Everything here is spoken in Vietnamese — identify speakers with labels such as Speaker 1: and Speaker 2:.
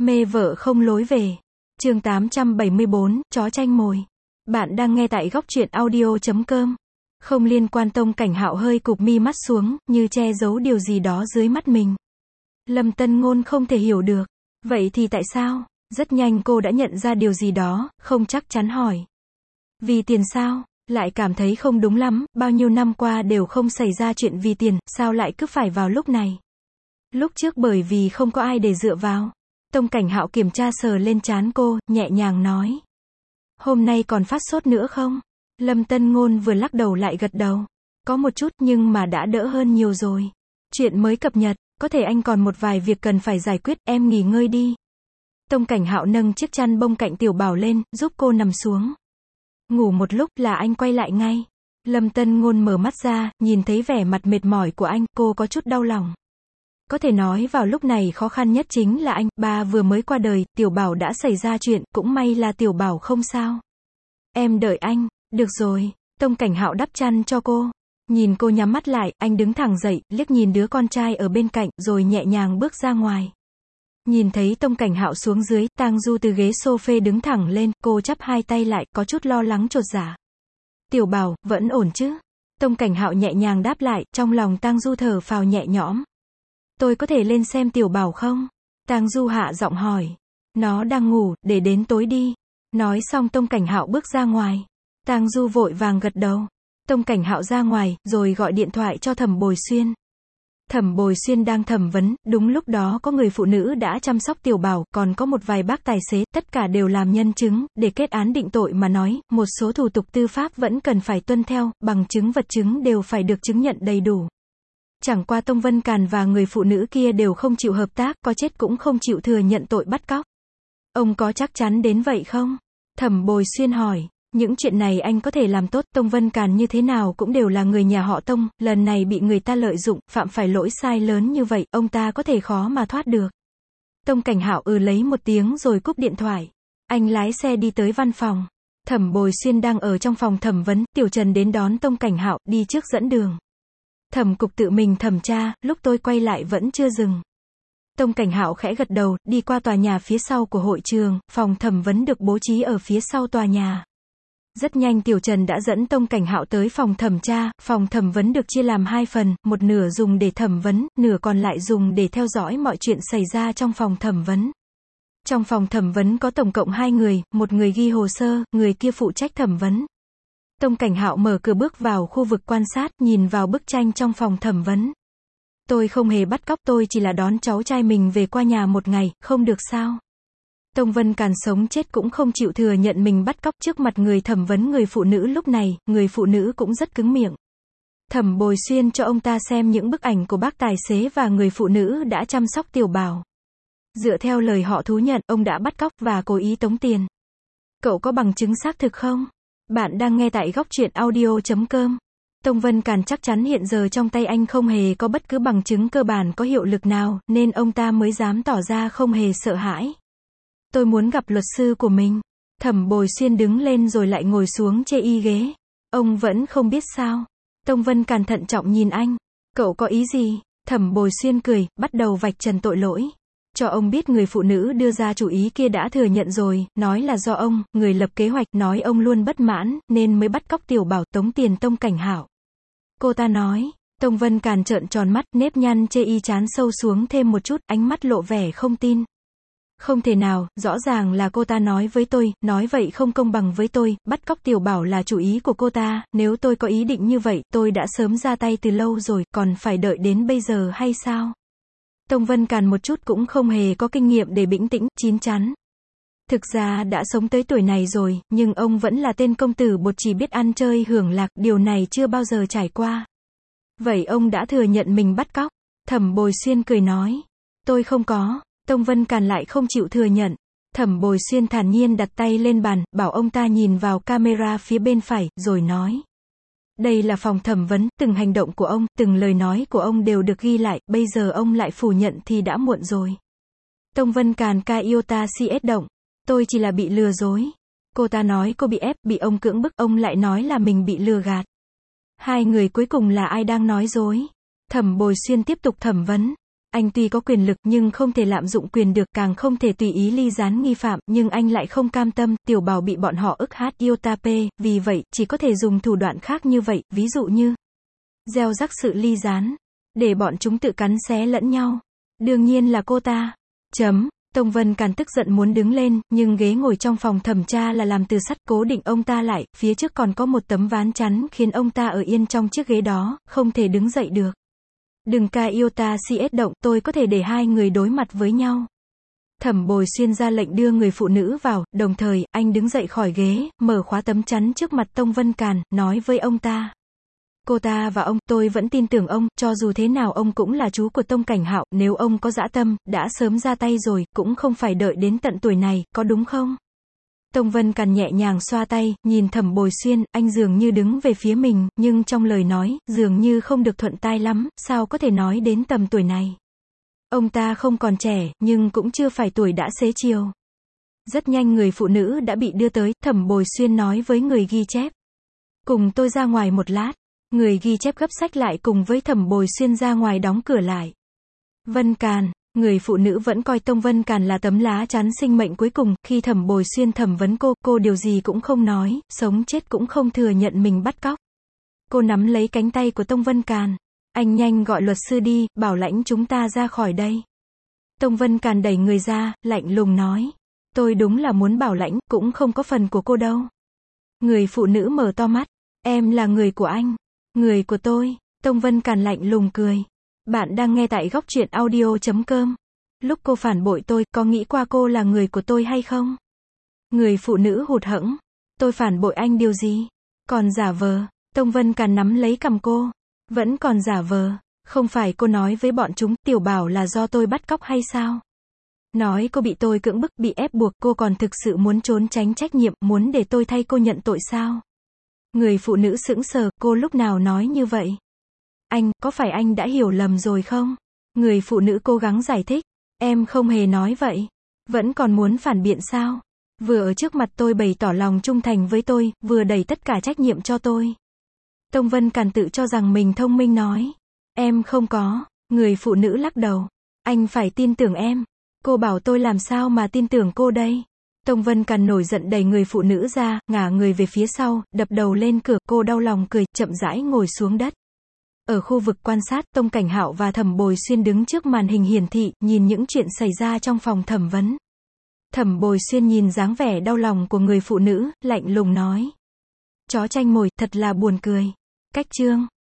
Speaker 1: Mê vợ không lối về. Chương 874, chó tranh mồi. Bạn đang nghe tại góc truyện audio.com. Không liên quan. Tông Cảnh Hạo hơi cụp mi mắt xuống, như che giấu điều gì đó dưới mắt mình. Lâm Tân Ngôn không thể hiểu được. Vậy thì tại sao? Rất nhanh cô đã nhận ra điều gì đó, không chắc chắn hỏi. Vì tiền sao? Lại cảm thấy không đúng lắm, bao nhiêu năm qua đều không xảy ra chuyện vì tiền, sao lại cứ phải vào lúc này? Lúc trước bởi vì không có ai để dựa vào. Tông Cảnh Hạo kiểm tra sờ lên trán cô, nhẹ nhàng nói. Hôm nay còn phát sốt nữa không? Lâm Tân Ngôn vừa lắc đầu lại gật đầu. Có một chút nhưng mà đã đỡ hơn nhiều rồi. Chuyện mới cập nhật, có thể anh còn một vài việc cần phải giải quyết, em nghỉ ngơi đi. Tông Cảnh Hạo nâng chiếc chăn bông cạnh Tiểu Bảo lên, giúp cô nằm xuống. Ngủ một lúc là anh quay lại ngay. Lâm Tân Ngôn mở mắt ra, nhìn thấy vẻ mặt mệt mỏi của anh, cô có chút đau lòng. Có thể nói vào lúc này khó khăn nhất chính là anh, ba vừa mới qua đời, Tiểu Bảo đã xảy ra chuyện, cũng may là Tiểu Bảo không sao. Em đợi anh, được rồi. Tông Cảnh Hạo đắp chăn cho cô. Nhìn cô nhắm mắt lại, anh đứng thẳng dậy, liếc nhìn đứa con trai ở bên cạnh, rồi nhẹ nhàng bước ra ngoài. Nhìn thấy Tông Cảnh Hạo xuống dưới, Tang Du từ ghế sofa đứng thẳng lên, cô chắp hai tay lại, có chút lo lắng chột dạ. Tiểu Bảo, vẫn ổn chứ? Tông Cảnh Hạo nhẹ nhàng đáp lại, trong lòng Tang Du thở phào nhẹ nhõm. Tôi có thể lên xem Tiểu Bảo không? Tang Du hạ giọng hỏi. Nó đang ngủ, để đến tối đi. Nói xong Tông Cảnh Hạo bước ra ngoài. Tang Du vội vàng gật đầu. Tông Cảnh Hạo ra ngoài, rồi gọi điện thoại cho Thẩm Bồi Xuyên. Thẩm Bồi Xuyên đang thẩm vấn, đúng lúc đó có người phụ nữ đã chăm sóc Tiểu Bảo, còn có một vài bác tài xế, tất cả đều làm nhân chứng, để kết án định tội mà nói, một số thủ tục tư pháp vẫn cần phải tuân theo, bằng chứng vật chứng đều phải được chứng nhận đầy đủ. Chẳng qua Tông Vân Càn và người phụ nữ kia đều không chịu hợp tác, có chết cũng không chịu thừa nhận tội bắt cóc. Ông có chắc chắn đến vậy không? Thẩm Bồi Xuyên hỏi. Những chuyện này anh có thể làm tốt, Tông Vân Càn như thế nào cũng đều là người nhà họ Tông, lần này bị người ta lợi dụng, phạm phải lỗi sai lớn như vậy, ông ta có thể khó mà thoát được. Tông Cảnh Hạo lấy một tiếng rồi cúp điện thoại. Anh lái xe đi tới văn phòng. Thẩm Bồi Xuyên đang ở trong phòng thẩm vấn, Tiểu Trần đến đón Tông Cảnh Hạo, đi trước dẫn đường. Thẩm cục tự mình thẩm tra, lúc tôi quay lại vẫn chưa dừng. Tông Cảnh Hạo khẽ gật đầu, đi qua tòa nhà phía sau của hội trường, phòng thẩm vấn được bố trí ở phía sau tòa nhà. Rất nhanh Tiểu Trần đã dẫn Tông Cảnh Hạo tới phòng thẩm tra, phòng thẩm vấn được chia làm hai phần, một nửa dùng để thẩm vấn, nửa còn lại dùng để theo dõi mọi chuyện xảy ra trong phòng thẩm vấn. Trong phòng thẩm vấn có tổng cộng 2 người, một người ghi hồ sơ, người kia phụ trách thẩm vấn. Tông Cảnh Hạo mở cửa bước vào khu vực quan sát, nhìn vào bức tranh trong phòng thẩm vấn. Tôi không hề bắt cóc, tôi chỉ là đón cháu trai mình về qua nhà một ngày, không được sao? Tông Vân Càn sống chết cũng không chịu thừa nhận mình bắt cóc. Trước mặt người thẩm vấn người phụ nữ lúc này, người phụ nữ cũng rất cứng miệng. Thẩm Bồi Xuyên cho ông ta xem những bức ảnh của bác tài xế và người phụ nữ đã chăm sóc Tiểu Bảo. Dựa theo lời họ thú nhận, ông đã bắt cóc và cố ý tống tiền. Cậu có bằng chứng xác thực không? Bạn đang nghe tại góc truyện audio.com. Tông Vân Càn chắc chắn hiện giờ trong tay anh không hề có bất cứ bằng chứng cơ bản có hiệu lực nào, nên ông ta mới dám tỏ ra không hề sợ hãi. Tôi muốn gặp luật sư của mình. Thẩm Bồi Xuyên đứng lên rồi lại ngồi xuống chê y ghế. Ông vẫn không biết sao? Tông Vân Càn thận trọng nhìn anh. Cậu có ý gì? Thẩm Bồi Xuyên cười, bắt đầu vạch trần tội lỗi. Cho ông biết người phụ nữ đưa ra chủ ý kia đã thừa nhận rồi, nói là do ông, người lập kế hoạch, nói ông luôn bất mãn, nên mới bắt cóc Tiểu Bảo tống tiền Tông Cảnh Hạo. Cô ta nói. Tông Vân Càn trợn tròn mắt, nếp nhăn chê y trán sâu xuống thêm một chút, ánh mắt lộ vẻ không tin. Không thể nào, rõ ràng là cô ta nói với tôi, nói vậy không công bằng với tôi, bắt cóc Tiểu Bảo là chủ ý của cô ta, nếu tôi có ý định như vậy, tôi đã sớm ra tay từ lâu rồi, còn phải đợi đến bây giờ hay sao? Tông Vân Càn một chút cũng không hề có kinh nghiệm để bĩnh tĩnh, chín chắn. Thực ra đã sống tới tuổi này rồi, nhưng ông vẫn là tên công tử bột chỉ biết ăn chơi hưởng lạc, điều này chưa bao giờ trải qua. Vậy ông đã thừa nhận mình bắt cóc? Thẩm Bồi Xuyên cười nói. Tôi không có. Tông Vân Càn lại không chịu thừa nhận. Thẩm Bồi Xuyên thản nhiên đặt tay lên bàn, bảo ông ta nhìn vào camera phía bên phải, rồi nói. Đây là phòng thẩm vấn, từng hành động của ông, từng lời nói của ông đều được ghi lại, bây giờ ông lại phủ nhận thì đã muộn rồi. Tông Vân Càn ca iota cs động. Tôi chỉ là bị lừa dối. Cô ta nói cô bị ép, bị ông cưỡng bức, ông lại nói là mình bị lừa gạt. Hai người cuối cùng là ai đang nói dối? Thẩm Bồi Xuyên tiếp tục thẩm vấn. Anh tuy có quyền lực nhưng không thể lạm dụng quyền được, càng không thể tùy ý ly gián nghi phạm, nhưng anh lại không cam tâm, Tiểu Bảo bị bọn họ ức hát Yotape, vì vậy, chỉ có thể dùng thủ đoạn khác như vậy, ví dụ như gieo rắc sự ly gián, để bọn chúng tự cắn xé lẫn nhau. Đương nhiên là cô ta. Tông Vân Càn tức giận muốn đứng lên, nhưng ghế ngồi trong phòng thẩm tra là làm từ sắt, cố định ông ta lại, phía trước còn có một tấm ván chắn khiến ông ta ở yên trong chiếc ghế đó, không thể đứng dậy được. Đừng ca Iota CS động, tôi có thể để hai người đối mặt với nhau. Thẩm Bồi Xuyên ra lệnh đưa người phụ nữ vào, đồng thời, anh đứng dậy khỏi ghế, mở khóa tấm chắn trước mặt Tông Vân Càn, nói với ông ta. Cô ta và ông, tôi vẫn tin tưởng ông, cho dù thế nào ông cũng là chú của Tông Cảnh Hạo, nếu ông có dã tâm, đã sớm ra tay rồi, cũng không phải đợi đến tận tuổi này, có đúng không? Tông Vân Càn nhẹ nhàng xoa tay, nhìn Thẩm Bồi Xuyên, anh dường như đứng về phía mình, nhưng trong lời nói, dường như không được thuận tai lắm, sao có thể nói đến tầm tuổi này. Ông ta không còn trẻ, nhưng cũng chưa phải tuổi đã xế chiều. Rất nhanh người phụ nữ đã bị đưa tới, Thẩm Bồi Xuyên nói với người ghi chép. Cùng tôi ra ngoài một lát. Người ghi chép gấp sách lại cùng với Thẩm Bồi Xuyên ra ngoài đóng cửa lại. Vân Càn, người phụ nữ vẫn coi Tông Vân Càn là tấm lá chắn sinh mệnh cuối cùng, khi Thẩm Bồi Xuyên thẩm vấn cô điều gì cũng không nói, sống chết cũng không thừa nhận mình bắt cóc. Cô nắm lấy cánh tay của Tông Vân Càn. Anh nhanh gọi luật sư đi, bảo lãnh chúng ta ra khỏi đây. Tông Vân Càn đẩy người ra, lạnh lùng nói. Tôi đúng là muốn bảo lãnh, cũng không có phần của cô đâu. Người phụ nữ mở to mắt. Em là người của anh. Người của tôi. Tông Vân Càn lạnh lùng cười. Bạn đang nghe tại góc truyện audio.com. Lúc cô phản bội tôi, có nghĩ qua cô là người của tôi hay không? Người phụ nữ hụt hẫng. Tôi phản bội anh điều gì? Còn giả vờ. Tông Vân Càn nắm lấy cằm cô. Vẫn còn giả vờ. Không phải cô nói với bọn chúng, Tiểu Bảo là do tôi bắt cóc hay sao? Nói cô bị tôi cưỡng bức, bị ép buộc, cô còn thực sự muốn trốn tránh trách nhiệm, muốn để tôi thay cô nhận tội sao? Người phụ nữ sững sờ, cô lúc nào nói như vậy? Anh, có phải anh đã hiểu lầm rồi không? Người phụ nữ cố gắng giải thích. Em không hề nói vậy. Vẫn còn muốn phản biện sao? Vừa ở trước mặt tôi bày tỏ lòng trung thành với tôi, vừa đẩy tất cả trách nhiệm cho tôi. Tông Vân Càn tự cho rằng mình thông minh nói. Em không có. Người phụ nữ lắc đầu. Anh phải tin tưởng em. Cô bảo tôi làm sao mà tin tưởng cô đây? Tông Vân Càn nổi giận đẩy người phụ nữ ra, ngả người về phía sau, đập đầu lên cửa, cô đau lòng cười, chậm rãi ngồi xuống đất. Ở khu vực quan sát, Tông Cảnh Hạo và Thẩm Bồi Xuyên đứng trước màn hình hiển thị, nhìn những chuyện xảy ra trong phòng thẩm vấn. Thẩm Bồi Xuyên nhìn dáng vẻ đau lòng của người phụ nữ, lạnh lùng nói. Chó tranh mồi, thật là buồn cười. Cách chương